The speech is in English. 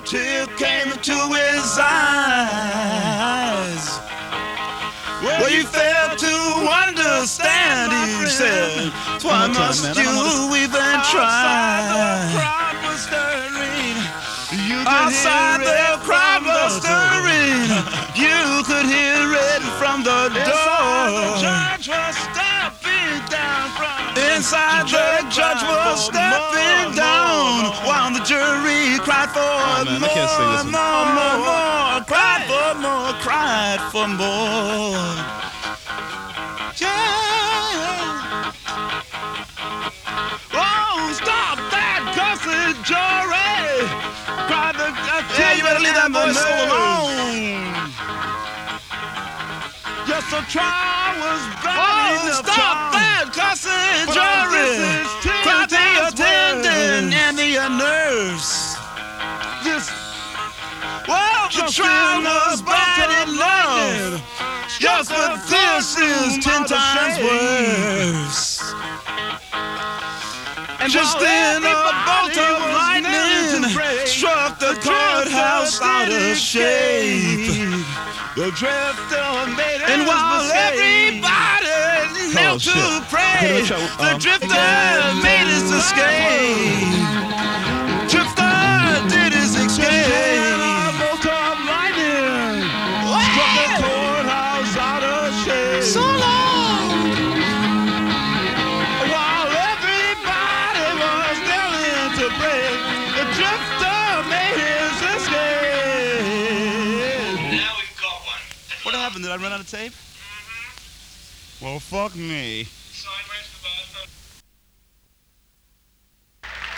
tear came into his eyes. Well, you failed to understand, he said. Why must you even try? Outside the crowd was stirring. You could hear it from the door. Inside the judge was stepping down while the jury cried for more, cried for more. Yeah. Oh, stop that cussed jury! Cried the judge. Yeah, you better leave that voice alone. Yes, the trial was bad. Oh, stop that cussing jury! Cried the attendant and the nurse. Well, the trial was bad enough. Yes, but this is 10 times worse. And just then a bolt of lightning struck the courthouse out of shape. The drifter made it. And while everybody knelt to pray, the drifter made his escape. Drifter did his escape. A bolt of lightning struck the courthouse out of shape. So long. While everybody was kneeling to pray, the drifter made his escape. What happened? Did I run out of tape? Well, fuck me.